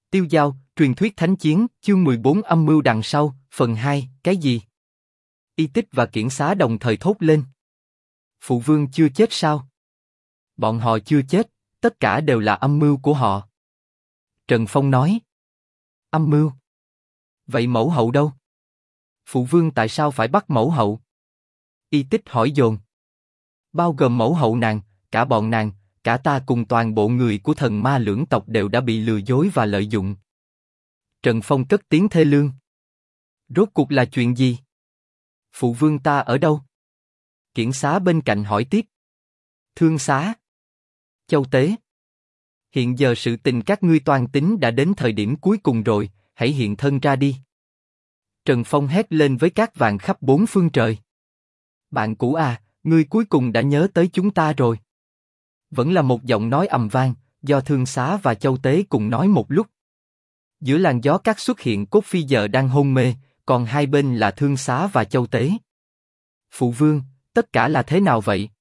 Tiêu Dao, truyền thuyết thánh chiến, chương 14 âm mưu đằng sau, phần 2, cái gì? Y Tích và Kiển Xá đồng thời thốt lên. Phụ vương chưa chết sao? Bọn họ chưa chết, tất cả đều là âm mưu của họ. Trần Phong nói. Âm mưu? Vậy mẫu hậu đâu? Phụ vương tại sao phải bắt mẫu hậu? Y Tích hỏi dồn. Bao gồm mẫu hậu nàng, cả bọn nàng, cả ta cùng toàn bộ người của thần ma lưỡng tộc đều đã bị lừa dối và lợi dụng. Trần Phong cất tiếng thê lương. Rốt cuộc là chuyện gì? Phụ vương ta ở đâu? Kiển Xá bên cạnh hỏi tiếp. Thương Xá. Châu Tế. Hiện giờ sự tình các ngươi toan tính đã đến thời điểm cuối cùng rồi, hãy hiện thân ra đi. Trần Phong hét lên với các vàng khắp bốn phương trời. Bạn cũ à, ngươi cuối cùng đã nhớ tới chúng ta rồi. Vẫn là một giọng nói ầm vang, do Thương Xá và Châu Tế cùng nói một lúc. Giữa làn gió cát xuất hiện Cốt Phi giờ đang hôn mê, còn hai bên là Thương Xá và Châu Tế. Phụ vương, tất cả là thế nào vậy?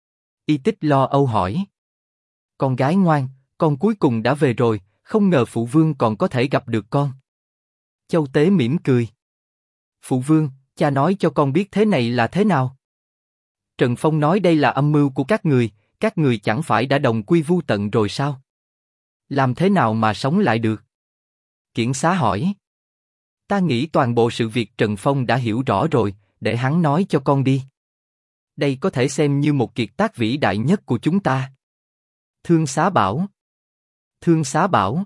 Y Tích lo âu hỏi. Con gái ngoan, con cuối cùng đã về rồi, không ngờ phụ vương còn có thể gặp được con. Châu Tế mỉm cười. Phụ vương, cha nói cho con biết thế này là thế nào? Trần Phong nói đây là âm mưu của các người chẳng phải đã đồng quy vu tận rồi sao? Làm thế nào mà sống lại được? Kiển Xá hỏi. Ta nghĩ toàn bộ sự việc Trần Phong đã hiểu rõ rồi, để hắn nói cho con đi. Đây có thể xem như một kiệt tác vĩ đại nhất của chúng ta. Thương Xá bảo. Thương Xá bảo.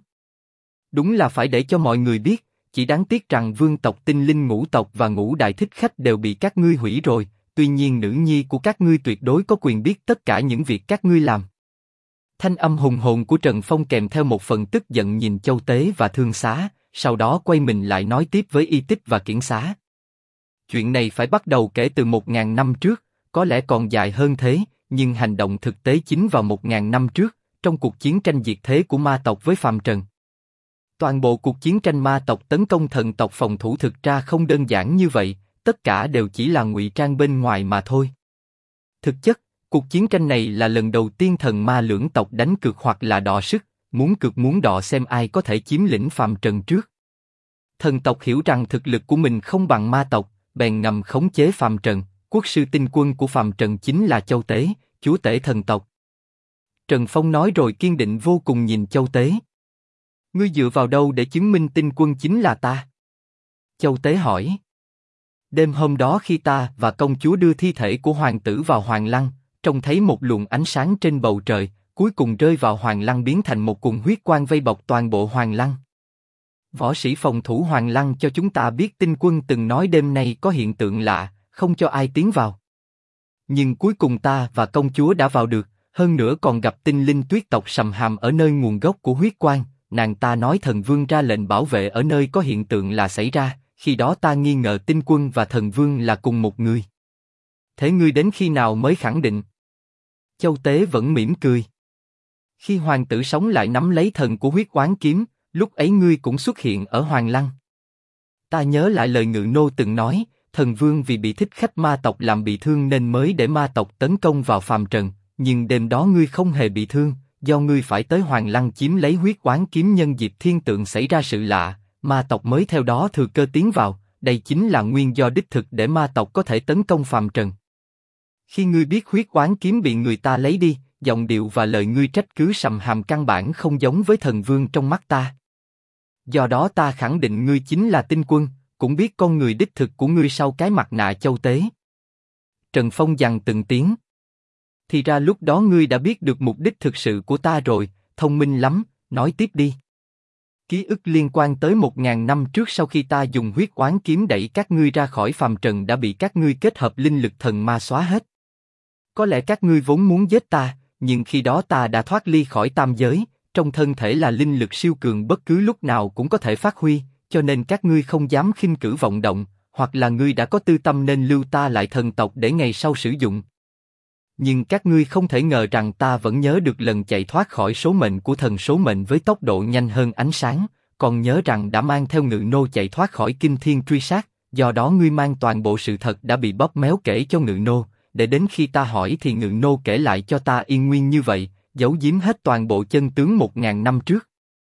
Đúng là phải để cho mọi người biết, chỉ đáng tiếc rằng vương tộc Tinh Linh Ngũ tộc và Ngũ Đại Thích Khách đều bị các ngươi hủy rồi, tuy nhiên nữ nhi của các ngươi tuyệt đối có quyền biết tất cả những việc các ngươi làm. Thanh âm hùng hồn của Trần Phong kèm theo một phần tức giận nhìn Châu Tế và Thương Xá, sau đó quay mình lại nói tiếp với Y Tích và Kiển Xá. Chuyện này phải bắt đầu kể từ 1000 năm trước, có lẽ còn dài hơn thế, nhưng hành động thực tế chính vào 1000 năm trước, trong cuộc chiến tranh diệt thế của ma tộc với phàm trần. Toàn bộ cuộc chiến tranh ma tộc tấn công thần tộc phòng thủ thực ra không đơn giản như vậy, tất cả đều chỉ là ngụy trang bên ngoài mà thôi. Thực chất, cuộc chiến tranh này là lần đầu tiên thần ma lưỡng tộc đánh cược hoặc là đọ sức, muốn cược muốn đọ xem ai có thể chiếm lĩnh phàm trần trước. Thần tộc hiểu rằng thực lực của mình không bằng ma tộc, bèn ngầm khống chế phàm trần. Quốc sư tinh quân của phàm trần chính là Châu Tế, chúa tể thần tộc. Trần Phong nói rồi kiên định vô cùng nhìn Châu Tế. Ngươi dựa vào đâu để chứng minh tinh quân chính là ta? Châu Tế hỏi. Đêm hôm đó khi ta và công chúa đưa thi thể của hoàng tử vào hoàng lăng, trông thấy một luồng ánh sáng trên bầu trời, cuối cùng rơi vào hoàng lăng biến thành một cuồng huyết quang vây bọc toàn bộ hoàng lăng. Võ sĩ phòng thủ hoàng lăng cho chúng ta biết tinh quân từng nói đêm nay có hiện tượng lạ, không cho ai tiến vào. Nhưng cuối cùng ta và công chúa đã vào được, hơn nữa còn gặp tinh linh tuyết tộc Sầm Hàm ở nơi nguồn gốc của huyết quang, nàng ta nói thần vương ra lệnh bảo vệ ở nơi có hiện tượng là xảy ra, khi đó ta nghi ngờ tinh quân và thần vương là cùng một người. Thế ngươi đến khi nào mới khẳng định? Châu Tế vẫn mỉm cười. Khi hoàng tử sống lại nắm lấy thần của huyết oán kiếm, lúc ấy ngươi cũng xuất hiện ở hoàng lăng. Ta nhớ lại lời Ngự Nô từng nói, thần vương vì bị thích khách ma tộc làm bị thương nên mới để ma tộc tấn công vào phàm trần, nhưng đêm đó ngươi không hề bị thương, do ngươi phải tới hoàng lăng chiếm lấy huyết oán kiếm nhân dịp thiên tượng xảy ra sự lạ, ma tộc mới theo đó thừa cơ tiến vào, đây chính là nguyên do đích thực để ma tộc có thể tấn công phàm trần. Khi ngươi biết huyết oán kiếm bị người ta lấy đi, giọng điệu và lời ngươi trách cứ Sầm Hàm căn bản không giống với thần vương trong mắt ta. Do đó ta khẳng định ngươi chính là tinh quân, cũng biết con người đích thực của ngươi sau cái mặt nạ Châu Tế. Trần Phong dằn từng tiếng. Thì ra lúc đó ngươi đã biết được mục đích thực sự của ta rồi, thông minh lắm, nói tiếp đi. Ký ức liên quan tới 1000 năm trước sau khi ta dùng huyết oán kiếm đẩy các ngươi ra khỏi phàm trần đã bị các ngươi kết hợp linh lực thần ma xóa hết. Có lẽ các ngươi vốn muốn giết ta, nhưng khi đó ta đã thoát ly khỏi tam giới, trong thân thể là linh lực siêu cường bất cứ lúc nào cũng có thể phát huy, cho nên các ngươi không dám khinh cử vọng động, hoặc là ngươi đã có tư tâm nên lưu ta lại thần tộc để ngày sau sử dụng. Nhưng các ngươi không thể ngờ rằng ta vẫn nhớ được lần chạy thoát khỏi số mệnh của thần số mệnh với tốc độ nhanh hơn ánh sáng, còn nhớ rằng đã mang theo Ngự Nô chạy thoát khỏi kinh thiên truy sát, do đó ngươi mang toàn bộ sự thật đã bị bóp méo kể cho Ngự Nô, để đến khi ta hỏi thì Ngự Nô kể lại cho ta yên nguyên như vậy, giấu giếm hết toàn bộ chân tướng 1000 năm trước.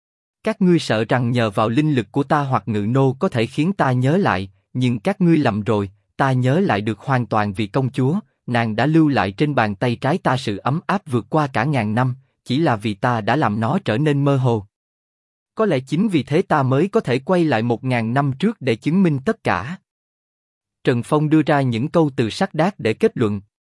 Các ngươi sợ rằng nhờ vào linh lực của ta hoặc ngự nô có thể khiến ta nhớ lại, nhưng các ngươi lầm rồi, ta nhớ lại được hoàn toàn vì công chúa, nàng đã lưu lại trên bàn tay trái ta sự ấm áp vượt qua cả ngàn năm, chỉ là vì ta đã làm nó trở nên mơ hồ. Có lẽ chính vì thế ta mới có thể quay lại 1000 năm trước để chứng minh tất cả. Trần Phong đưa ra những câu từ sắc đác để kết luận.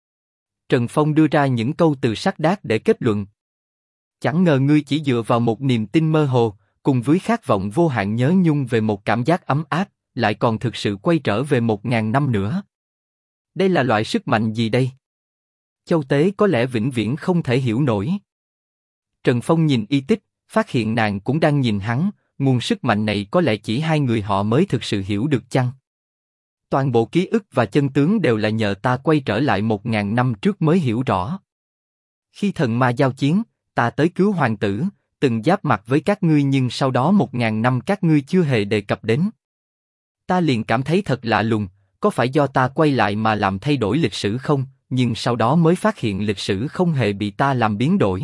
Chẳng ngờ ngươi chỉ dựa vào một niềm tin mơ hồ, cùng với khát vọng vô hạn nhớ nhung về một cảm giác ấm áp, lại còn thực sự quay trở về 1000 năm nữa. Đây là loại sức mạnh gì đây? Châu Tế có lẽ vĩnh viễn không thể hiểu nổi. Trần Phong nhìn Y Tích, phát hiện nàng cũng đang nhìn hắn, nguồn sức mạnh này có lẽ chỉ hai người họ mới thực sự hiểu được chăng? Toàn bộ ký ức và chân tướng đều là nhờ ta quay trở lại 1000 năm trước mới hiểu rõ. Khi thần ma giao chiến, ta tới cứu hoàng tử, từng giáp mặt với các ngươi nhưng sau đó 1000 năm các ngươi chưa hề đề cập đến. Ta liền cảm thấy thật lạ lùng, có phải do ta quay lại mà làm thay đổi lịch sử không? Nhưng sau đó mới phát hiện lịch sử không hề bị ta làm biến đổi.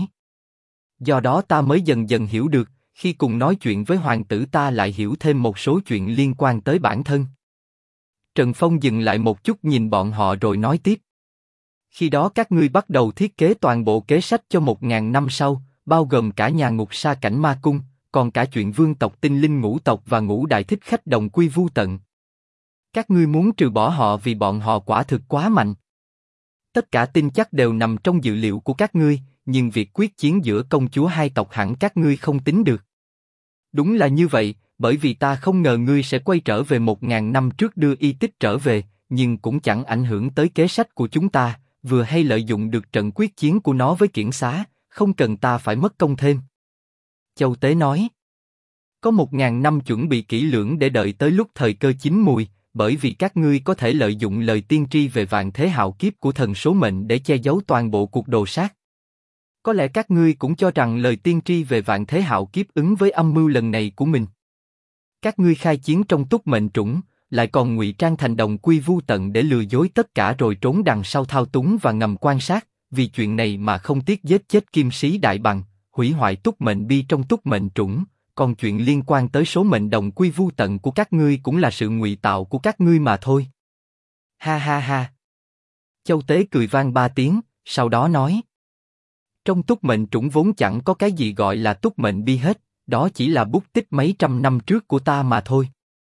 Do đó ta mới dần dần hiểu được, khi cùng nói chuyện với hoàng tử ta lại hiểu thêm một số chuyện liên quan tới bản thân. Trần Phong dừng lại một chút nhìn bọn họ rồi nói tiếp. Khi đó các ngươi bắt đầu thiết kế toàn bộ kế sách cho 1000 năm sau, bao gồm cả nhà ngục sa cảnh ma cung, còn cả chuyện vương tộc tinh linh ngũ tộc và ngũ đại thích khách đồng quy vu tận. Các ngươi muốn trừ bỏ họ vì bọn họ quả thực quá mạnh. Tất cả tin chắc đều nằm trong dự liệu của các ngươi, nhưng việc quyết chiến giữa công chúa hai tộc hẳn các ngươi không tính được. Đúng là như vậy, bởi vì ta không ngờ ngươi sẽ quay trở về 1000 năm trước đưa Y Tích trở về, nhưng cũng chẳng ảnh hưởng tới kế sách của chúng ta, vừa hay lợi dụng được trận quyết chiến của nó với Kiển Xá, không cần ta phải mất công thêm. Châu Tế nói, có 1000 năm chuẩn bị kỹ lưỡng để đợi tới lúc thời cơ chín mùi, bởi vì các ngươi có thể lợi dụng lời tiên tri về vạn thế hạo kiếp của thần số mệnh để che giấu toàn bộ cuộc đồ sát. Có lẽ các ngươi cũng cho rằng lời tiên tri về vạn thế hạo kiếp ứng với âm mưu lần này của mình. Các ngươi khai chiến trong túc mệnh trũng, lại còn ngụy trang thành đồng quy vu tận để lừa dối tất cả rồi trốn đằng sau thao túng và ngầm quan sát, vì chuyện này mà không tiếc giết chết Kim Sĩ Đại Bằng, hủy hoại túc mệnh bi trong túc mệnh trũng. Còn chuyện liên quan tới số mệnh đồng quy vu tận của các ngươi cũng là sự ngụy tạo của các ngươi mà thôi. Ha ha ha. Châu Tế cười vang 3 tiếng, sau đó nói. Trong túc mệnh trũng vốn chẳng có cái gì gọi là túc mệnh bi hết, đó chỉ là bút tích mấy trăm năm trước của ta mà thôi.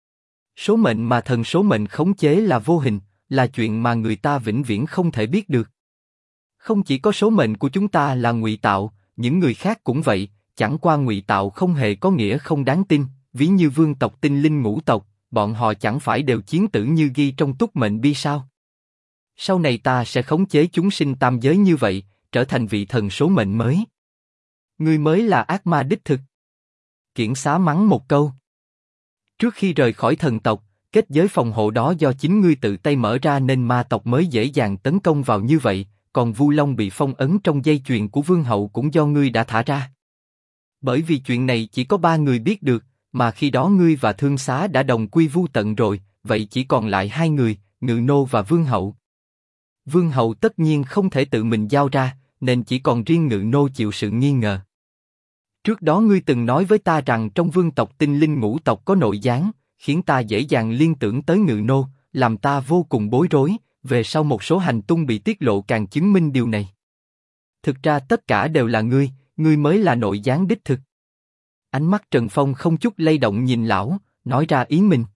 Số mệnh mà thần số mệnh khống chế là vô hình, là chuyện mà người ta vĩnh viễn không thể biết được. Không chỉ có số mệnh của chúng ta là ngụy tạo, những người khác cũng vậy. Chẳng qua ngụy tạo không hề có nghĩa không đáng tin, ví như vương tộc tinh linh ngũ tộc, bọn họ chẳng phải đều chiến tử như ghi trong túc mệnh bi sao? Sau này ta sẽ khống chế chúng sinh tam giới như vậy, trở thành vị thần số mệnh mới. Ngươi mới là ác ma đích thực. Kiển Xá mắng một câu. Trước khi rời khỏi thần tộc, kết giới phòng hộ đó do chính ngươi tự tay mở ra nên ma tộc mới dễ dàng tấn công vào như vậy, còn Vu Long bị phong ấn trong dây chuyền của vương hậu cũng do ngươi đã thả ra. Bởi vì chuyện này chỉ có 3 người biết được, mà khi đó ngươi và Thương Xá đã đồng quy vu tận rồi, vậy chỉ còn lại 2 người, Ngự Nô và Vương Hậu. Vương Hậu tất nhiên không thể tự mình giao ra, nên chỉ còn riêng Ngự Nô chịu sự nghi ngờ. Trước đó ngươi từng nói với ta rằng trong vương tộc tinh linh ngũ tộc có nội gián, khiến ta dễ dàng liên tưởng tới Ngự Nô, làm ta vô cùng bối rối, về sau một số hành tung bị tiết lộ càng chứng minh điều này. Thực ra tất cả đều là ngươi mới là nội gián đích thực. Ánh mắt Trần Phong không chút lay động nhìn lão, nói ra ý mình.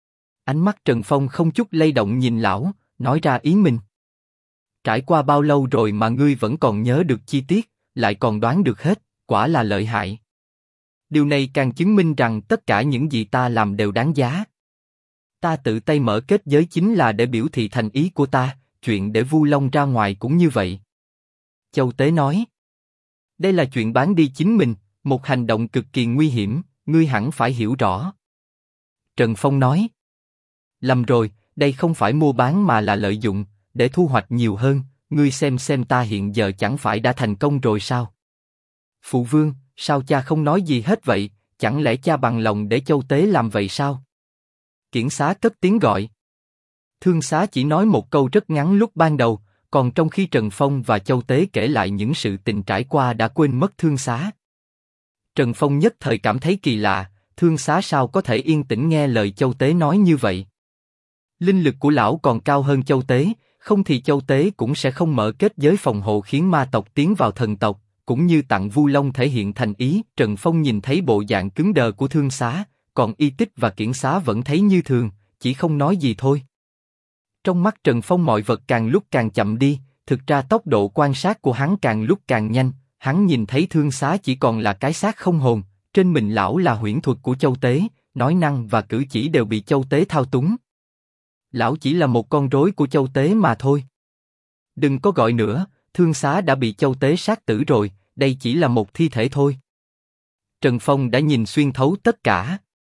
Trải qua bao lâu rồi mà ngươi vẫn còn nhớ được chi tiết, lại còn đoán được hết, quả là lợi hại. Điều này càng chứng minh rằng tất cả những gì ta làm đều đáng giá. Ta tự tay mở kết giới chính là để biểu thị thành ý của ta, chuyện để Vu Long ra ngoài cũng như vậy. Châu Tế nói. Đây là chuyện bán đi chính mình, một hành động cực kỳ nguy hiểm, ngươi hẳn phải hiểu rõ. Trần Phong nói. Lầm rồi, đây không phải mua bán mà là lợi dụng, để thu hoạch nhiều hơn, ngươi xem ta hiện giờ chẳng phải đã thành công rồi sao? Phụ vương, sao cha không nói gì hết vậy, chẳng lẽ cha bằng lòng để Châu Tế làm vậy sao? Kiển Xá cất tiếng gọi. Thương Xá chỉ nói một câu rất ngắn lúc ban đầu, còn trong khi Trần Phong và Châu Tế kể lại những sự tình trải qua đã quên mất Thương Xá. Trần Phong nhất thời cảm thấy kỳ lạ, Thương Xá sao có thể yên tĩnh nghe lời Châu Tế nói như vậy. Linh lực của lão còn cao hơn Châu Tế, không thì Châu Tế cũng sẽ không mở kết giới phòng hộ khiến ma tộc tiến vào thần tộc, cũng như tặng Vu Long thể hiện thành ý. Trần Phong nhìn thấy bộ dạng cứng đờ của Thương Xá, còn Y Tích và Kiển Xá vẫn thấy như thường, chỉ không nói gì thôi. Trong mắt Trần Phong mọi vật càng lúc càng chậm đi, thực ra tốc độ quan sát của hắn càng lúc càng nhanh, hắn nhìn thấy Thương Xá chỉ còn là cái xác không hồn, trên mình lão là huyễn thuật của Châu Tế, nói năng và cử chỉ đều bị Châu Tế thao túng. Lão chỉ là một con rối của Châu Tế mà thôi. Đừng có gọi nữa, Thương Xá đã bị Châu Tế sát tử rồi, đây chỉ là một thi thể thôi. Trần Phong đã nhìn xuyên thấu tất cả.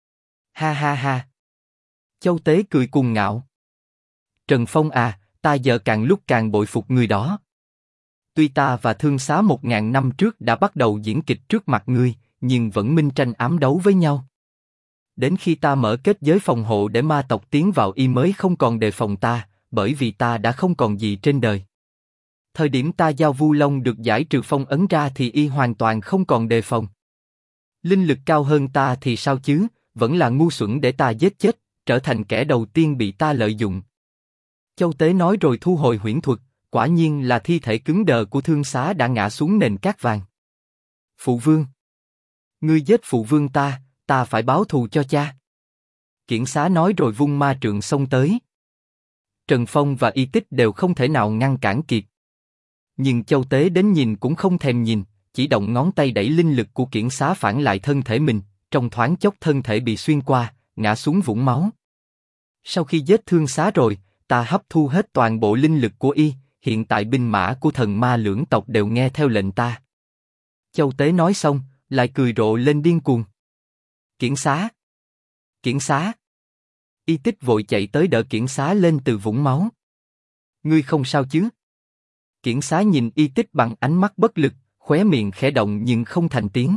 Ha ha ha. Châu Tế cười cuồng ngạo. Trần Phong à, ta giờ càng lúc càng bội phục người đó. Tuy ta và Thương Xá 1000 năm trước đã bắt đầu diễn kịch trước mặt ngươi, nhưng vẫn minh tranh ám đấu với nhau. Đến khi ta mở kết giới phòng hộ để ma tộc tiến vào y mới không còn đề phòng ta, bởi vì ta đã không còn gì trên đời. Thời điểm ta giao Vu Long được giải trừ phong ấn ra thì y hoàn toàn không còn đề phòng. Linh lực cao hơn ta thì sao chứ, vẫn là ngu xuẩn để ta giết chết, trở thành kẻ đầu tiên bị ta lợi dụng. Châu Tế nói rồi thu hồi huyễn thuật, quả nhiên là thi thể cứng đờ của Thương Xá đã ngã xuống nền cát vàng. Phụ vương, ngươi giết phụ vương ta phải báo thù cho cha. Kiển Xá nói rồi vung ma trượng xông tới. Trần Phong và Y Tích đều không thể nào ngăn cản kịp. Nhưng Châu Tế đến nhìn cũng không thèm nhìn, chỉ động ngón tay đẩy linh lực của Kiển Xá phản lại thân thể mình, trong thoáng chốc thân thể bị xuyên qua, ngã xuống vũng máu. Sau khi giết Thương Xá rồi, ta hấp thu hết toàn bộ linh lực của y, hiện tại binh mã của thần ma lưỡng tộc đều nghe theo lệnh ta. Châu Tế nói xong, lại cười rộ lên điên cuồng. Kiển Xá! Kiển Xá! Y Tích vội chạy tới đỡ Kiển Xá lên từ vũng máu. Ngươi không sao chứ? Kiển Xá nhìn Y Tích bằng ánh mắt bất lực, khóe miệng khẽ động nhưng không thành tiếng.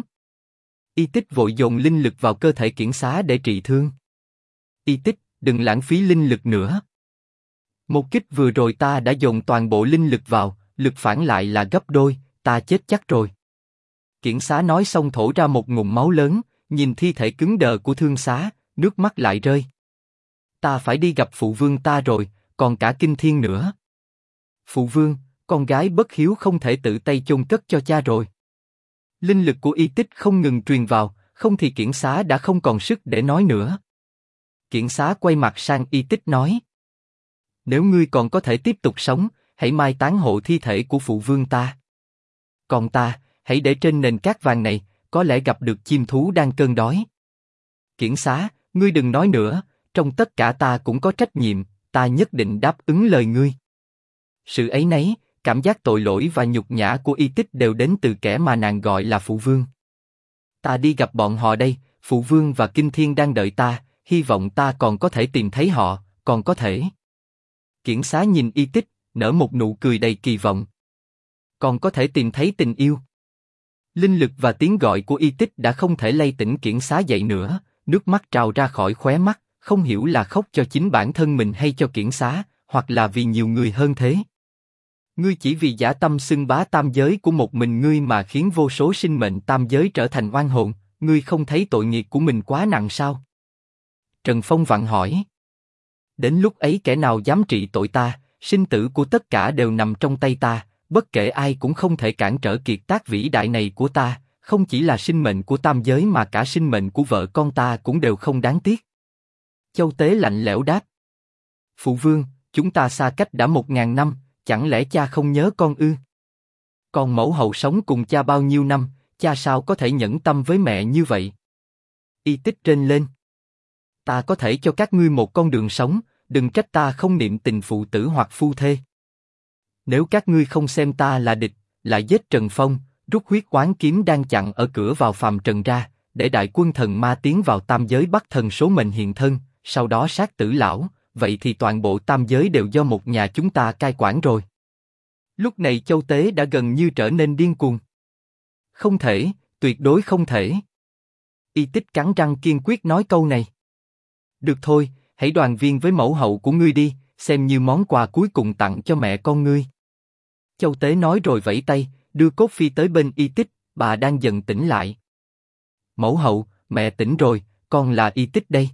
Y Tích vội dồn linh lực vào cơ thể Kiển Xá để trị thương. Y Tích, đừng lãng phí linh lực nữa. Một kích vừa rồi ta đã dồn toàn bộ linh lực vào, lực phản lại là gấp đôi, ta chết chắc rồi. Kiển Xá nói xong thổ ra một ngụm máu lớn, nhìn thi thể cứng đờ của Thương Xá, nước mắt lại rơi. Ta phải đi gặp phụ vương ta rồi, còn cả Kinh Thiên nữa. Phụ vương, con gái bất hiếu không thể tự tay chôn cất cho cha rồi. Linh lực của Y Tích không ngừng truyền vào, không thì Kiển Xá đã không còn sức để nói nữa. Kiển Xá quay mặt sang Y Tích nói: Nếu ngươi còn có thể tiếp tục sống, hãy mai táng hộ thi thể của phụ vương ta. Còn ta, hãy để trên nền cát vàng này, có lẽ gặp được chim thú đang cơn đói. Kiển Xá, ngươi đừng nói nữa, trong tất cả ta cũng có trách nhiệm, ta nhất định đáp ứng lời ngươi. Sự ấy nấy, cảm giác tội lỗi và nhục nhã của Y Tích đều đến từ kẻ mà nàng gọi là phụ vương. Ta đi gặp bọn họ đây, phụ vương và Kinh Thiên đang đợi ta, hy vọng ta còn có thể tìm thấy họ, còn có thể. Kiển Xá nhìn Y Tích, nở một nụ cười đầy kỳ vọng. Còn có thể tìm thấy tình yêu. Linh lực và tiếng gọi của Y Tích đã không thể lay tỉnh Kiển Xá dậy nữa, nước mắt trào ra khỏi khóe mắt, không hiểu là khóc cho chính bản thân mình hay cho Kiển Xá, hoặc là vì nhiều người hơn thế. Ngươi chỉ vì dã tâm xưng bá tam giới của một mình ngươi mà khiến vô số sinh mệnh tam giới trở thành oan hồn, ngươi không thấy tội nghiệp của mình quá nặng sao? Trần Phong vặn hỏi. Đến lúc ấy kẻ nào dám trị tội ta, sinh tử của tất cả đều nằm trong tay ta, bất kể ai cũng không thể cản trở kiệt tác vĩ đại này của ta, không chỉ là sinh mệnh của tam giới mà cả sinh mệnh của vợ con ta cũng đều không đáng tiếc. Châu Tế lạnh lẽo đáp. Phụ vương, chúng ta xa cách đã 1000 năm, chẳng lẽ cha không nhớ con ư? Con mẫu hậu sống cùng cha bao nhiêu năm, cha sao có thể nhẫn tâm với mẹ như vậy? Y Tích rên lên. Ta có thể cho các ngươi một con đường sống, đừng trách ta không niệm tình phụ tử hoặc phu thê. Nếu các ngươi không xem ta là địch, lại giết Trần Phong, rút huyết oán kiếm đang chặn ở cửa vào phàm trần ra, để đại quân thần ma tiến vào tam giới bắt thần số mệnh hiện thân, sau đó sát tử lão, vậy thì toàn bộ tam giới đều do một nhà chúng ta cai quản rồi. Lúc này Châu Tế đã gần như trở nên điên cuồng. Không thể, tuyệt đối không thể. Y Tích cắn răng kiên quyết nói câu này. Được thôi, hãy đoàn viên với mẫu hậu của ngươi đi, xem như món quà cuối cùng tặng cho mẹ con ngươi. Châu Tế nói rồi vẫy tay, đưa cốt phi tới bên Y Tích, bà đang dần tỉnh lại. Mẫu hậu, mẹ tỉnh rồi, con là Y Tích đây.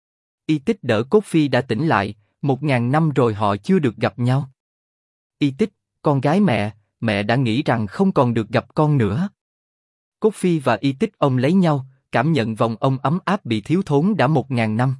Y Tích đỡ Cốt Phi đã tỉnh lại, 1000 năm rồi họ chưa được gặp nhau. Y Tích, con gái mẹ đã nghĩ rằng không còn được gặp con nữa. Cốt Phi và Y Tích ôm lấy nhau, cảm nhận vòng ôm ấm áp bị thiếu thốn đã 1000 năm.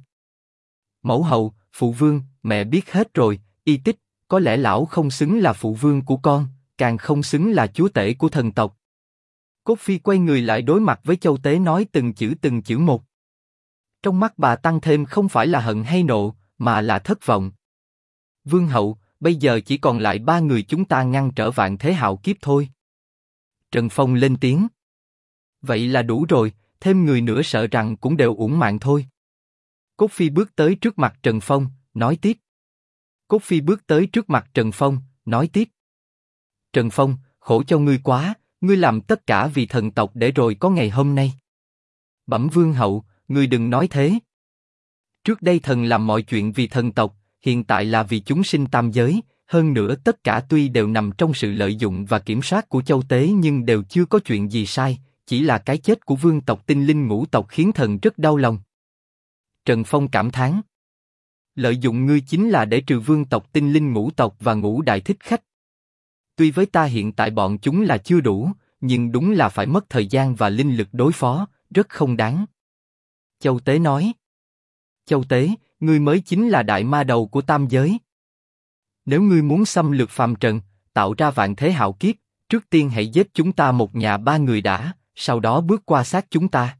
Mẫu hậu, phụ vương, mẹ biết hết rồi. Y Tích, có lẽ lão không xứng là phụ vương của con, càng không xứng là chúa tể của thần tộc. Cốt Phi quay người lại đối mặt với Châu Tế nói từng chữ một. Trong mắt bà tăng thêm không phải là hận hay nộ, mà là thất vọng. Vương hậu, bây giờ chỉ còn lại 3 người chúng ta ngăn trở vạn thế hạo kiếp thôi. Trần Phong lên tiếng. Vậy là đủ rồi, thêm người nữa sợ rằng cũng đều uổng mạng thôi. Cốt Phi bước tới trước mặt Trần Phong, nói tiếp. Cốt Phi bước tới trước mặt Trần Phong, nói tiếp. Trần Phong, khổ cho ngươi quá, ngươi làm tất cả vì thần tộc để rồi có ngày hôm nay. Bẩm vương hậu, ngươi đừng nói thế. Trước đây thần làm mọi chuyện vì thần tộc, hiện tại là vì chúng sinh tam giới, hơn nữa tất cả tuy đều nằm trong sự lợi dụng và kiểm soát của Châu Tế nhưng đều chưa có chuyện gì sai, chỉ là cái chết của vương tộc tinh linh ngũ tộc khiến thần rất đau lòng. Trần Phong cảm thán. Lợi dụng ngươi chính là để trừ vương tộc tinh linh ngũ tộc và ngũ đại thích khách. Tuy với ta hiện tại bọn chúng là chưa đủ, nhưng đúng là phải mất thời gian và linh lực đối phó, rất không đáng. Châu Tế nói. Châu Tế, ngươi mới chính là đại ma đầu của tam giới. Nếu ngươi muốn xâm lược phàm trần, tạo ra vạn thế hạo kiếp, trước tiên hãy giết chúng ta một nhà 3 người đã, sau đó bước qua xác chúng ta.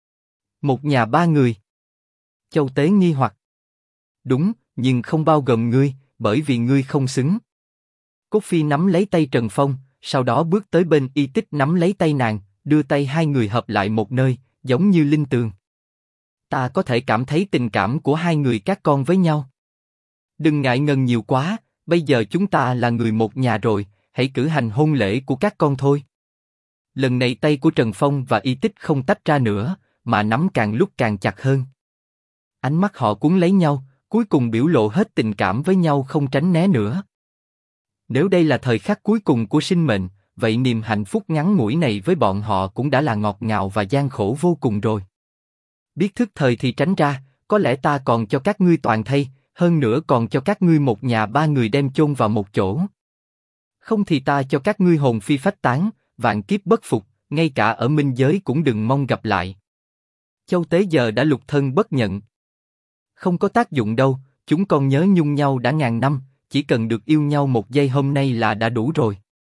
Một nhà 3 người. Châu Tế nghi hoặc. Đúng, nhưng không bao gồm ngươi, bởi vì ngươi không xứng. Cốt Phi nắm lấy tay Trần Phong, sau đó bước tới bên Y Tích nắm lấy tay nàng, đưa tay hai người hợp lại một nơi, giống như linh tường. Ta có thể cảm thấy tình cảm của hai người các con với nhau. Đừng ngại ngần nhiều quá, bây giờ chúng ta là người một nhà rồi, hãy cử hành hôn lễ của các con thôi. Lần này tay của Trần Phong và Y Tích không tách ra nữa, mà nắm càng lúc càng chặt hơn. Ánh mắt họ cuốn lấy nhau, cuối cùng biểu lộ hết tình cảm với nhau không tránh né nữa. Nếu đây là thời khắc cuối cùng của sinh mệnh, vậy niềm hạnh phúc ngắn ngủi này với bọn họ cũng đã là ngọt ngào và gian khổ vô cùng rồi. Biết thức thời thì tránh ra, có lẽ ta còn cho các ngươi toàn thây, hơn nữa còn cho các ngươi một nhà 3 người đem chôn vào một chỗ. Không thì ta cho các ngươi hồn phi phách tán, vạn kiếp bất phục, ngay cả ở minh giới cũng đừng mong gặp lại. Châu Tế giờ đã lục thân bất nhận. Không có tác dụng đâu, chúng con nhớ nhung nhau đã ngàn năm, chỉ cần được yêu nhau một giây hôm nay là đã đủ rồi.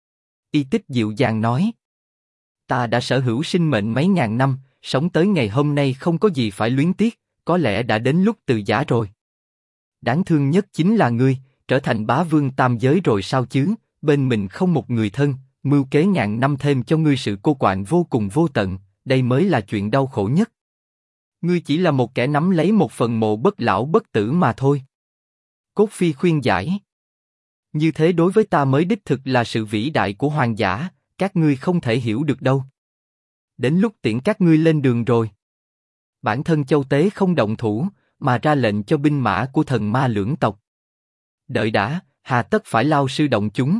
Y Tích dịu dàng nói. Ta đã sở hữu sinh mệnh mấy ngàn năm, sống tới ngày hôm nay không có gì phải luyến tiếc, có lẽ đã đến lúc từ giã rồi. Đáng thương nhất chính là ngươi, trở thành bá vương tam giới rồi sao chứ, bên mình không một người thân, mưu kế ngàn năm thêm cho ngươi sự cô quạnh vô cùng vô tận, đây mới là chuyện đau khổ nhất. Ngươi chỉ là một kẻ nắm lấy một phần mộ bất lão bất tử mà thôi. Cốt Phi khuyên giải. Như thế đối với ta mới đích thực là sự vĩ đại của hoàng giả, các ngươi không thể hiểu được đâu. Đến lúc tiễn các ngươi lên đường rồi. Bản thân Châu Tế không động thủ, mà ra lệnh cho binh mã của thần ma lưỡng tộc. Đợi đã, hà tất phải lao sư động chúng.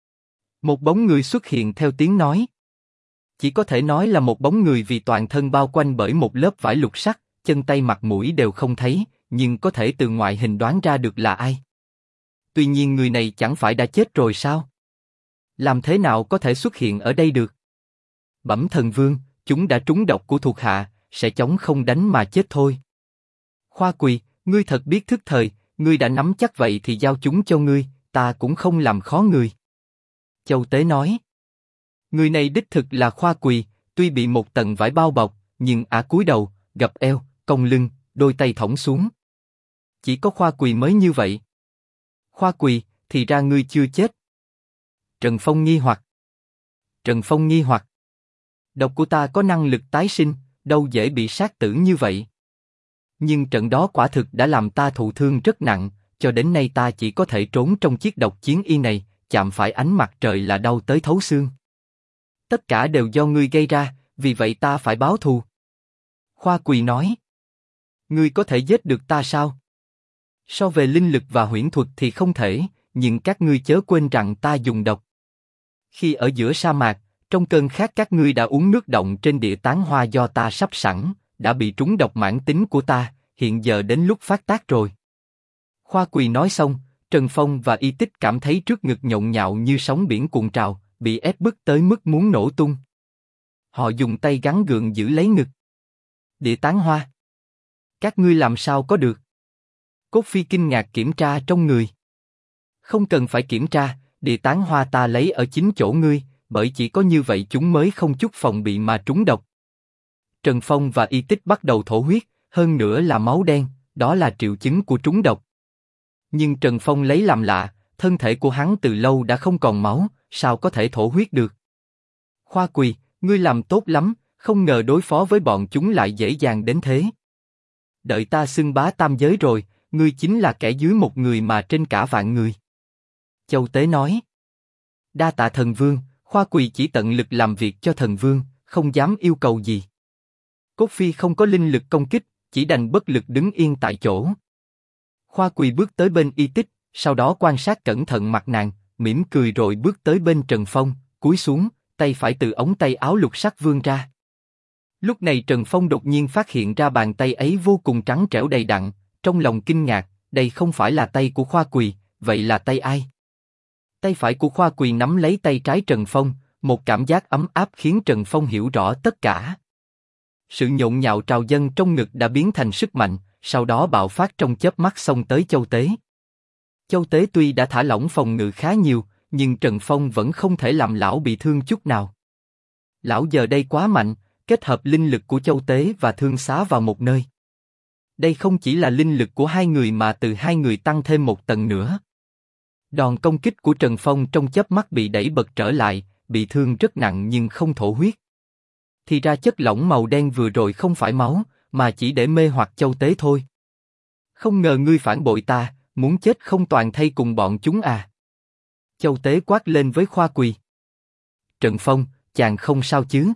Một bóng người xuất hiện theo tiếng nói. Chỉ có thể nói là một bóng người vì toàn thân bao quanh bởi một lớp vải lục sắc, chân tay mặt mũi đều không thấy, nhưng có thể từ ngoại hình đoán ra được là ai. Tuy nhiên người này chẳng phải đã chết rồi sao? Làm thế nào có thể xuất hiện ở đây được? Bẩm thần vương, chúng đã trúng độc của thuộc hạ, sẽ chống không đánh mà chết thôi. Khoa Quỳ, ngươi thật biết thức thời, ngươi đã nắm chắc vậy thì giao chúng cho ngươi, ta cũng không làm khó ngươi. Châu Tế nói. Người này đích thực là Khoa Quỳ, tuy bị một tầng vải bao bọc, nhưng cúi đầu, gập eo, cong lưng, đôi tay thõng xuống. Chỉ có Khoa Quỳ mới như vậy. Khoa Quỳ, thì ra ngươi chưa chết. Trần Phong nghi hoặc. Trần Phong nghi hoặc. Độc của ta có năng lực tái sinh, đâu dễ bị sát tử như vậy. Nhưng trận đó quả thực đã làm ta thụ thương rất nặng, cho đến nay ta chỉ có thể trốn trong chiếc độc chiến y này, chạm phải ánh mặt trời là đau tới thấu xương. Tất cả đều do ngươi gây ra, vì vậy ta phải báo thù. Khoa Quỳ nói. Ngươi có thể giết được ta sao? So về linh lực và huyễn thuật thì không thể, nhưng các ngươi chớ quên rằng ta dùng độc. Khi ở giữa sa mạc, Trong cơn khát các ngươi đã uống nước động trên địa tán hoa do ta sắp sẵn, đã bị trúng độc mãn tính của ta, hiện giờ đến lúc phát tác rồi. Khoa Quỳ nói xong, Trần Phong và Y Tích cảm thấy trước ngực nhộn nhạo như sóng biển cuộn trào, bị ép bức tới mức muốn nổ tung. Họ dùng tay gắng gượng giữ lấy ngực. Địa tán hoa. Các ngươi làm sao có được? Cốt Phi kinh ngạc kiểm tra trong người. Không cần phải kiểm tra, địa tán hoa ta lấy ở chính chỗ ngươi, bởi chỉ có như vậy chúng mới không chút phòng bị mà trúng độc. Trần Phong và Y Tích bắt đầu thổ huyết, hơn nữa là máu đen, đó là triệu chứng của trúng độc. Nhưng Trần Phong lấy làm lạ, thân thể của hắn từ lâu đã không còn máu, sao có thể thổ huyết được? Khoa Quỳ, ngươi làm tốt lắm, không ngờ đối phó với bọn chúng lại dễ dàng đến thế. Đợi ta xưng bá tam giới rồi, ngươi chính là kẻ dưới một người mà trên cả vạn người. Châu Tế nói. Đa tạ thần vương, Khoa Quỳ chỉ tận lực làm việc cho thần vương, không dám yêu cầu gì. Cốt Phi không có linh lực công kích, chỉ đành bất lực đứng yên tại chỗ. Khoa Quỳ bước tới bên Y Tích, sau đó quan sát cẩn thận mặt nàng, mỉm cười rồi bước tới bên Trần Phong, cúi xuống, tay phải từ ống tay áo lục sắc vươn ra. Lúc này Trần Phong đột nhiên phát hiện ra bàn tay ấy vô cùng trắng trẻo đầy đặn, trong lòng kinh ngạc, đây không phải là tay của Khoa Quỳ, vậy là tay ai? Tay phải của Khoa Quỳ nắm lấy tay trái Trần Phong, một cảm giác ấm áp khiến Trần Phong hiểu rõ tất cả. Sự nhộn nhạo trào dâng trong ngực đã biến thành sức mạnh, sau đó bạo phát trong chớp mắt xông tới Châu Tế. Châu Tế tuy đã thả lỏng phòng ngự khá nhiều, nhưng Trần Phong vẫn không thể làm lão bị thương chút nào. Lão giờ đây quá mạnh, kết hợp linh lực của Châu Tế và Thương Xá vào một nơi. Đây không chỉ là linh lực của hai người mà từ hai người tăng thêm một tầng nữa. Đòn công kích của Trần Phong trong chớp mắt bị đẩy bật trở lại, bị thương rất nặng nhưng không thổ huyết. Thì ra chất lỏng màu đen vừa rồi không phải máu, mà chỉ để mê hoặc Châu Tế thôi. Không ngờ ngươi phản bội ta, muốn chết không toàn thây cùng bọn chúng à? Châu Tế quát lên với Khoa Quỳ. Trần Phong, chàng không sao chứ?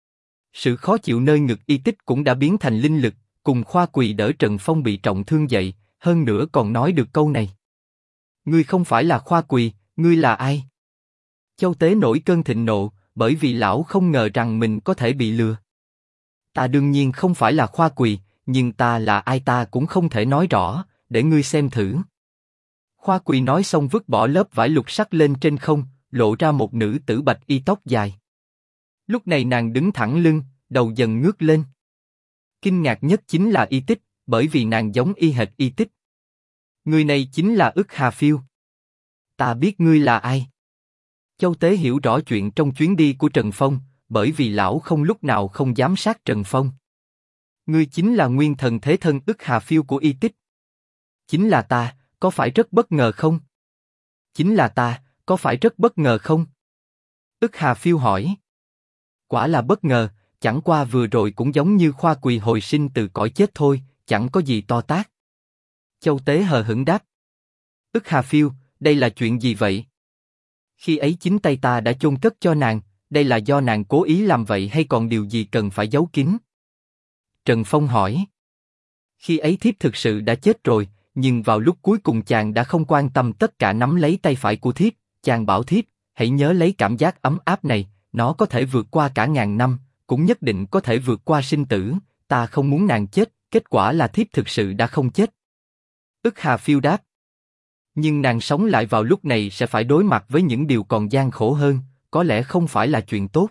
Sự khó chịu nơi ngực Y Tích cũng đã biến thành linh lực, cùng Khoa Quỳ đỡ Trần Phong bị trọng thương dậy, hơn nữa còn nói được câu này. Ngươi không phải là Khoa Quỳ, ngươi là ai? Châu Tế nổi cơn thịnh nộ, bởi vì lão không ngờ rằng mình có thể bị lừa. Ta đương nhiên không phải là Khoa Quỳ, nhưng ta là ai ta cũng không thể nói rõ, để ngươi xem thử. Khoa Quỳ nói xong vứt bỏ lớp vải lục sắc lên trên không, lộ ra một nữ tử bạch y tóc dài. Lúc này nàng đứng thẳng lưng, đầu dần ngước lên. Kinh ngạc nhất chính là Y Tích, bởi vì nàng giống y hệt Y Tích. Người này chính là Ức Hà Phiêu. Ta biết ngươi là ai. Châu Tế hiểu rõ chuyện trong chuyến đi của Trần Phong, bởi vì lão không lúc nào không giám sát Trần Phong. Ngươi chính là nguyên thần thế thân Ức Hà Phiêu của Y Tích. Chính là ta, có phải rất bất ngờ không? Chính là ta, có phải rất bất ngờ không? Ức Hà Phiêu hỏi. Quả là bất ngờ, chẳng qua vừa rồi cũng giống như Khoa Quỳ hồi sinh từ cõi chết thôi, chẳng có gì to tát. Châu Tế hờ hững đáp. Ức Hà Phiêu, đây là chuyện gì vậy? Khi ấy chính tay ta đã chôn cất cho nàng, đây là do nàng cố ý làm vậy hay còn điều gì cần phải giấu kín? Trần Phong hỏi. Khi ấy thiếp thực sự đã chết rồi, nhưng vào lúc cuối cùng chàng đã không quan tâm tất cả nắm lấy tay phải của thiếp, chàng bảo thiếp, hãy nhớ lấy cảm giác ấm áp này, nó có thể vượt qua cả ngàn năm, cũng nhất định có thể vượt qua sinh tử, ta không muốn nàng chết, kết quả là thiếp thực sự đã không chết. Ức Hà Phiêu đáp. Nhưng nàng sống lại vào lúc này sẽ phải đối mặt với những điều còn gian khổ hơn, có lẽ không phải là chuyện tốt.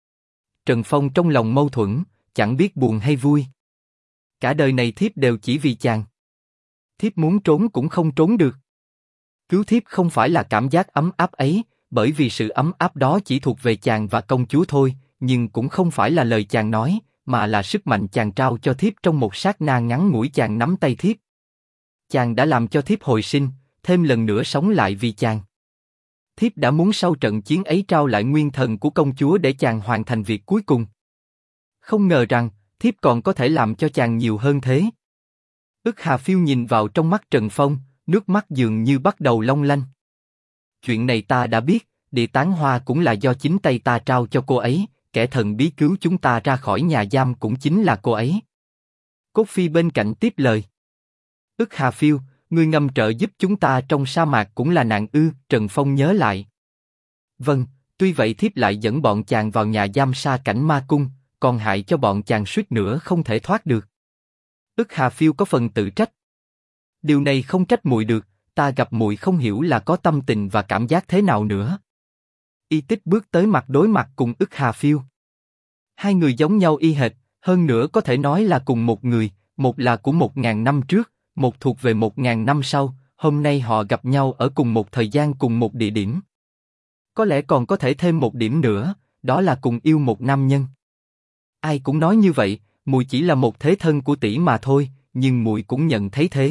Trần Phong trong lòng mâu thuẫn, chẳng biết buồn hay vui. Cả đời này thiếp đều chỉ vì chàng. Thiếp muốn trốn cũng không trốn được. Cứu thiếp không phải là cảm giác ấm áp ấy, bởi vì sự ấm áp đó chỉ thuộc về chàng và công chúa thôi, nhưng cũng không phải là lời chàng nói, mà là sức mạnh chàng trao cho thiếp trong một sát na ngắn ngủi chàng nắm tay thiếp. Chàng đã làm cho thiếp hồi sinh, thêm lần nữa sống lại vì chàng. Thiếp đã muốn sau trận chiến ấy trao lại nguyên thần của công chúa để chàng hoàn thành việc cuối cùng. Không ngờ rằng, thiếp còn có thể làm cho chàng nhiều hơn thế. Ức Hà Phiêu nhìn vào trong mắt Trần Phong, nước mắt dường như bắt đầu long lanh. Chuyện này ta đã biết, địa tán hoa cũng là do chính tay ta trao cho cô ấy, kẻ thần bí cứu chúng ta ra khỏi nhà giam cũng chính là cô ấy. Cốt Phi bên cạnh tiếp lời. Ức Hà Phiêu, ngươi ngâm trợ giúp chúng ta trong sa mạc cũng là nàng ư? Trần Phong nhớ lại. Vâng, Tuy vậy thiếp lại dẫn bọn chàng vào nhà giam Sa Cảnh Ma Cung, còn hại cho bọn chàng suýt nữa không thể thoát được. Ức Hà Phiêu có phần tự trách. Điều này không trách muội được, ta gặp muội không hiểu là có tâm tình và cảm giác thế nào nữa. Y Tích bước tới mặt đối mặt cùng Ức Hà Phiêu. Hai người giống nhau y hệt, hơn nữa có thể nói là cùng một người, một là của 1000 năm trước, một thuộc về 1000 năm sau, hôm nay họ gặp nhau ở cùng một thời gian cùng một địa điểm. Có lẽ còn có thể thêm một điểm nữa, đó là cùng yêu một nam nhân. Ai cũng nói như vậy, muội chỉ là một thế thân của tỷ mà thôi, nhưng muội cũng nhận thấy thế.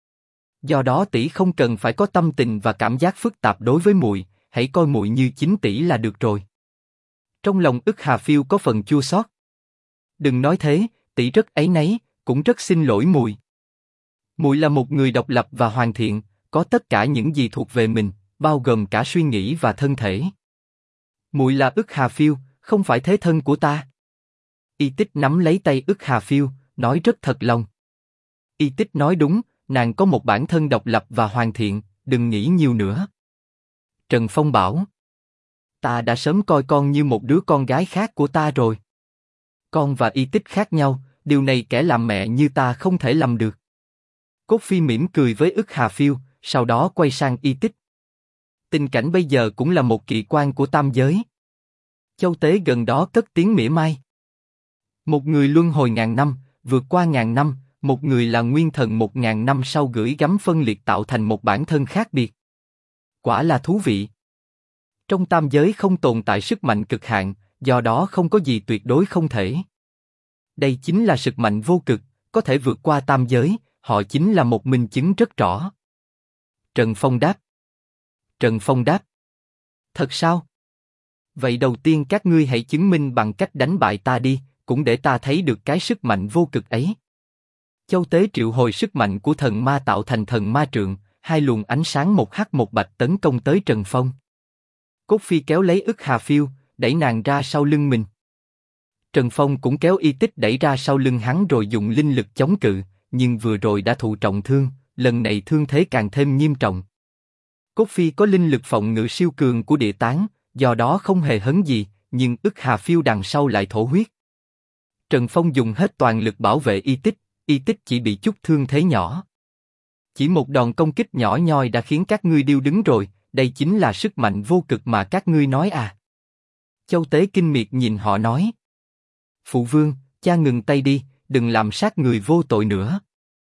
Do đó tỷ không cần phải có tâm tình và cảm giác phức tạp đối với muội, hãy coi muội như chính tỷ là được rồi. Trong lòng Ức Hà Phiêu có phần chua xót. Đừng nói thế, tỷ rất áy náy, cũng rất xin lỗi muội. Muội là một người độc lập và hoàn thiện, có tất cả những gì thuộc về mình, bao gồm cả suy nghĩ và thân thể. Muội là Ức Hà Phiêu, không phải thế thân của ta. Y Tích nắm lấy tay Ức Hà Phiêu, nói rất thật lòng. Y Tích nói đúng, nàng có một bản thân độc lập và hoàn thiện, đừng nghĩ nhiều nữa. Trần Phong bảo, ta đã sớm coi con như một đứa con gái khác của ta rồi. Con và Y Tích khác nhau, điều này kẻ làm mẹ như ta không thể làm được. Cốt Phi mỉm cười với Ức Hà Phiêu, sau đó quay sang Y Tích. Tình cảnh bây giờ cũng là một kỳ quan của tam giới. Châu Tế gần đó cất tiếng mỉa mai. Một người luân hồi ngàn năm, vượt qua ngàn năm, một người là nguyên thần 1000 năm sau gửi gắm phân liệt tạo thành một bản thân khác biệt. Quả là thú vị. Trong tam giới không tồn tại sức mạnh cực hạn, do đó không có gì tuyệt đối không thể. Đây chính là sức mạnh vô cực, có thể vượt qua tam giới, họ chính là một minh chứng rất rõ. Trần Phong đáp. Trần Phong đáp. Thật sao? Vậy đầu tiên các ngươi hãy chứng minh bằng cách đánh bại ta đi, cũng để ta thấy được cái sức mạnh vô cực ấy. Châu Tế triệu hồi sức mạnh của thần ma tạo thành thần ma trượng, hai luồng ánh sáng một hắc một bạch tấn công tới Trần Phong. Cốt Phi kéo lấy Ức Hà Phiêu, đẩy nàng ra sau lưng mình. Trần Phong cũng kéo Y Tích đẩy ra sau lưng hắn rồi dùng linh lực chống cự, nhưng vừa rồi đã thụ trọng thương, lần này thương thế càng thêm nghiêm trọng. Cốt Phi có linh lực phòng ngự siêu cường của địa tán, do đó không hề hấn gì, nhưng Ức Hà Phiêu đằng sau lại thổ huyết. Trần Phong dùng hết toàn lực bảo vệ Y Tích chỉ bị chút thương thế nhỏ. Chỉ một đòn công kích nhỏ nhoi đã khiến các ngươi điêu đứng rồi, đây chính là sức mạnh vô cực mà các ngươi nói à? Châu Tế kinh miệt nhìn họ nói. Phụ vương, cha ngừng tay đi, đừng làm sát người vô tội nữa.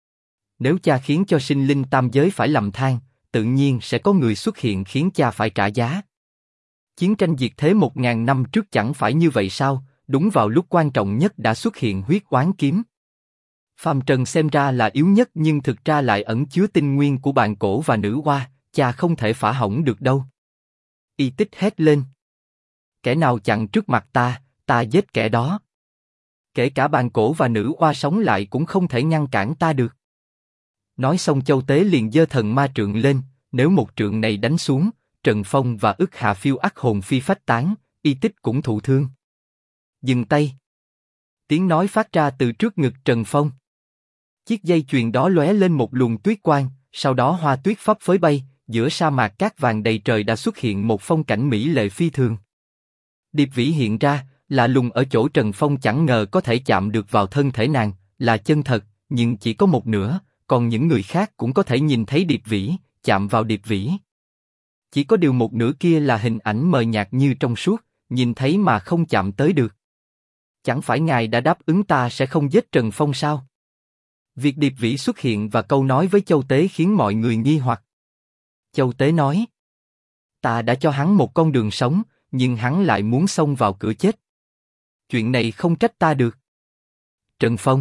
Nếu cha khiến cho sinh linh tam giới phải lầm than, tự nhiên sẽ có người xuất hiện khiến cha phải trả giá. Chiến tranh diệt thế 1000 năm trước chẳng phải như vậy sao? Đúng vào lúc quan trọng nhất đã xuất hiện huyết oán kiếm. Phàm trần xem ra là yếu nhất nhưng thực ra lại ẩn chứa tinh nguyên của bàn cổ và nữ hoa, cha không thể phá hỏng được đâu. Y Tích hét lên. Kẻ nào chặn trước mặt ta giết kẻ đó. Kể cả bàn cổ và nữ hoa sống lại cũng không thể ngăn cản ta được. Nói xong Châu Tế liền giơ thần ma trượng lên, nếu một trượng này đánh xuống, Trần Phong và Ức Hà Phiêu ắt hồn phi phách tán, Y Tích cũng thụ thương. Dừng tay. Tiếng nói phát ra từ trước ngực Trần Phong. Chiếc dây chuyền đó lóe lên một luồng tuyết quang, sau đó hoa tuyết phấp phới bay, giữa sa mạc cát vàng đầy trời đã xuất hiện một phong cảnh mỹ lệ phi thường. Điệp Vĩ hiện ra, lạ lùng ở chỗ Trần Phong chẳng ngờ có thể chạm được vào thân thể nàng, là chân thật, nhưng chỉ có một nửa, còn những người khác cũng có thể nhìn thấy Điệp Vĩ, chạm vào Điệp Vĩ. Chỉ có điều một nửa kia là hình ảnh mờ nhạt như trong suốt, nhìn thấy mà không chạm tới được. Chẳng phải ngài đã đáp ứng ta sẽ không giết Trần Phong sao? Việc Điệp Vĩ xuất hiện và câu nói với Châu Tế khiến mọi người nghi hoặc. Châu Tế nói, ta đã cho hắn một con đường sống, nhưng hắn lại muốn xông vào cửa chết. Chuyện này không trách ta được. Trần Phong.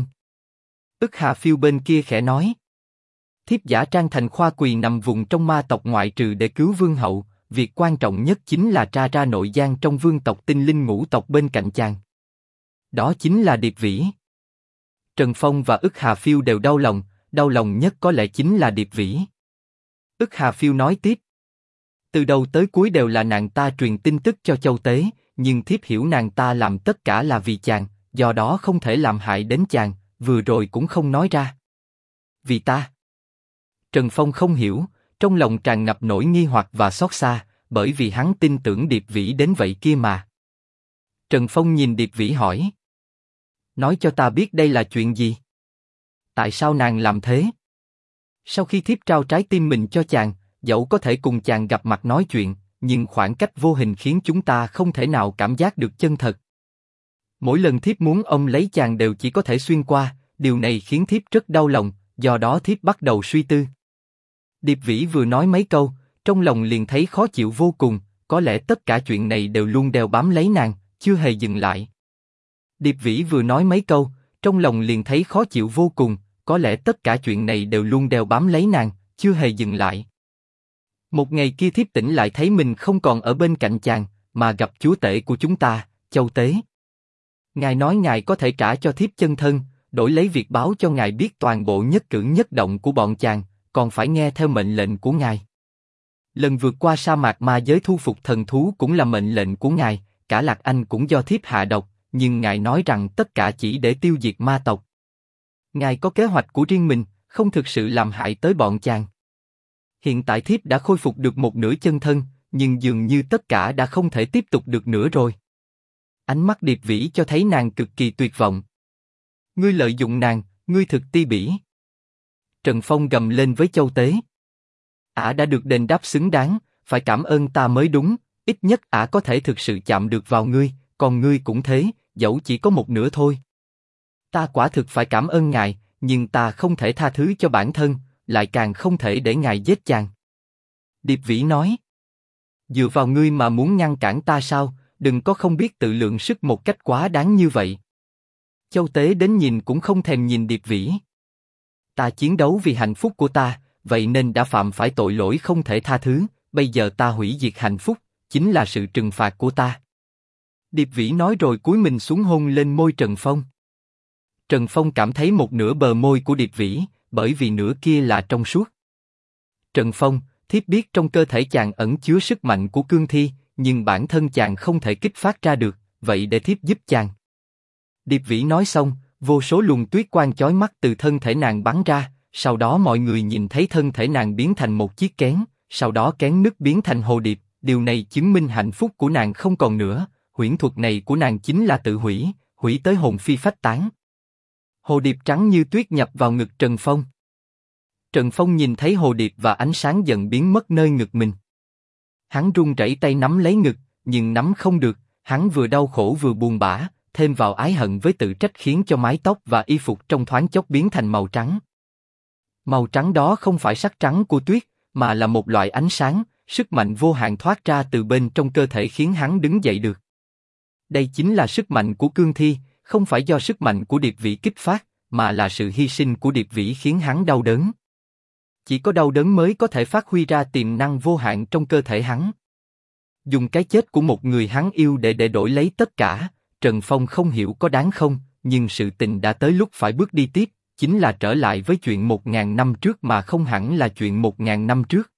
Ức Hà Phiêu bên kia khẽ nói, thiếp giả trang thành Khoa Quỳ nằm vùng trong ma tộc ngoại trừ để cứu vương hậu, việc quan trọng nhất chính là tra ra nội gian trong vương tộc tinh linh ngũ tộc bên cạnh chàng. Đó chính là Điệp Vĩ. Trần Phong và Ức Hà Phiêu đều đau lòng nhất có lẽ chính là Điệp Vĩ. Ức Hà Phiêu nói tiếp, từ đầu tới cuối đều là nàng ta truyền tin tức cho Châu Tế, nhưng thiếp hiểu nàng ta làm tất cả là vì chàng, do đó không thể làm hại đến chàng, vừa rồi cũng không nói ra. Vì ta? Trần Phong không hiểu, trong lòng tràn ngập nỗi nghi hoặc và xót xa, bởi vì hắn tin tưởng Điệp Vĩ đến vậy kia mà. Trần Phong nhìn Điệp Vĩ hỏi. Nói cho ta biết đây là chuyện gì? Tại sao nàng làm thế? Sau khi thiếp trao trái tim mình cho chàng, dẫu có thể cùng chàng gặp mặt nói chuyện, nhưng khoảng cách vô hình khiến chúng ta không thể nào cảm giác được chân thật. Mỗi lần thiếp muốn ôm lấy chàng đều chỉ có thể xuyên qua, điều này khiến thiếp rất đau lòng, do đó thiếp bắt đầu suy tư. Điệp Vĩ vừa nói mấy câu, trong lòng liền thấy khó chịu vô cùng, có lẽ tất cả chuyện này đều luôn đeo bám lấy nàng, chưa hề dừng lại. Điệp Vĩ vừa nói mấy câu, trong lòng liền thấy khó chịu vô cùng, có lẽ tất cả chuyện này đều luôn đeo bám lấy nàng, chưa hề dừng lại. Một ngày kia thiếp tỉnh lại thấy mình không còn ở bên cạnh chàng, mà gặp chúa tể của chúng ta, Châu Tế. Ngài nói ngài có thể trả cho thiếp chân thân, đổi lấy việc báo cho ngài biết toàn bộ nhất cử nhất động của bọn chàng, còn phải nghe theo mệnh lệnh của ngài. Lần vượt qua sa mạc ma giới thu phục thần thú cũng là mệnh lệnh của ngài, cả Lạc Anh cũng do thiếp hạ độc, nhưng ngài nói rằng tất cả chỉ để tiêu diệt ma tộc. Ngài có kế hoạch của riêng mình, không thực sự làm hại tới bọn chàng. Hiện tại thiếp đã khôi phục được một nửa chân thân, nhưng dường như tất cả đã không thể tiếp tục được nữa rồi. Ánh mắt Điệp Vĩ cho thấy nàng cực kỳ tuyệt vọng. Ngươi lợi dụng nàng, ngươi thực ti bỉ. Trần Phong gầm lên với Châu Tế. Ả đã được đền đáp xứng đáng, phải cảm ơn ta mới đúng, ít nhất Ả có thể thực sự chạm được vào ngươi, còn ngươi cũng thế, dẫu chỉ có một nửa thôi. Ta quả thực phải cảm ơn ngài, nhưng ta không thể tha thứ cho bản thân, lại càng không thể để ngài giết chàng. Điệp Vĩ nói. Dựa vào ngươi mà muốn ngăn cản ta sao, đừng có không biết tự lượng sức một cách quá đáng như vậy. Châu Tế đến nhìn cũng không thèm nhìn Điệp Vĩ. Ta chiến đấu vì hạnh phúc của ta, vậy nên đã phạm phải tội lỗi không thể tha thứ, bây giờ ta hủy diệt hạnh phúc, chính là sự trừng phạt của ta. Điệp Vĩ nói rồi cúi mình xuống hôn lên môi Trần Phong. Trần Phong cảm thấy một nửa bờ môi của Điệp Vĩ, bởi vì nửa kia là trong suốt. Trần Phong, thiếp biết trong cơ thể chàng ẩn chứa sức mạnh của cương thi, nhưng bản thân chàng không thể kích phát ra được, vậy để thiếp giúp chàng. Điệp Vĩ nói xong, vô số luồng tuyết quang chói mắt từ thân thể nàng bắn ra, sau đó mọi người nhìn thấy thân thể nàng biến thành một chiếc kén, sau đó kén nứt biến thành hồ điệp, điều này chứng minh hạnh phúc của nàng không còn nữa, huyễn thuật này của nàng chính là tự hủy, hủy tới hồn phi phách tán. Hồ điệp trắng như tuyết nhập vào ngực Trần Phong. Trần Phong nhìn thấy hồ điệp và ánh sáng dần biến mất nơi ngực mình. Hắn run rẩy tay nắm lấy ngực, nhưng nắm không được, hắn vừa đau khổ vừa buồn bã, thêm vào ái hận với tự trách khiến cho mái tóc và y phục trong thoáng chốc biến thành màu trắng. Màu trắng đó không phải sắc trắng của tuyết, mà là một loại ánh sáng, sức mạnh vô hạn thoát ra từ bên trong cơ thể khiến hắn đứng dậy được. Đây chính là sức mạnh của cương thi, không phải do sức mạnh của Điệp Vĩ kích phát, mà là sự hy sinh của Điệp Vĩ khiến hắn đau đớn. Chỉ có đau đớn mới có thể phát huy ra tiềm năng vô hạn trong cơ thể hắn. Dùng cái chết của một người hắn yêu để đổi lấy tất cả, Trần Phong không hiểu có đáng không, nhưng sự tình đã tới lúc phải bước đi tiếp, chính là trở lại với chuyện 1000 năm trước mà không hẳn là chuyện 1000 năm trước.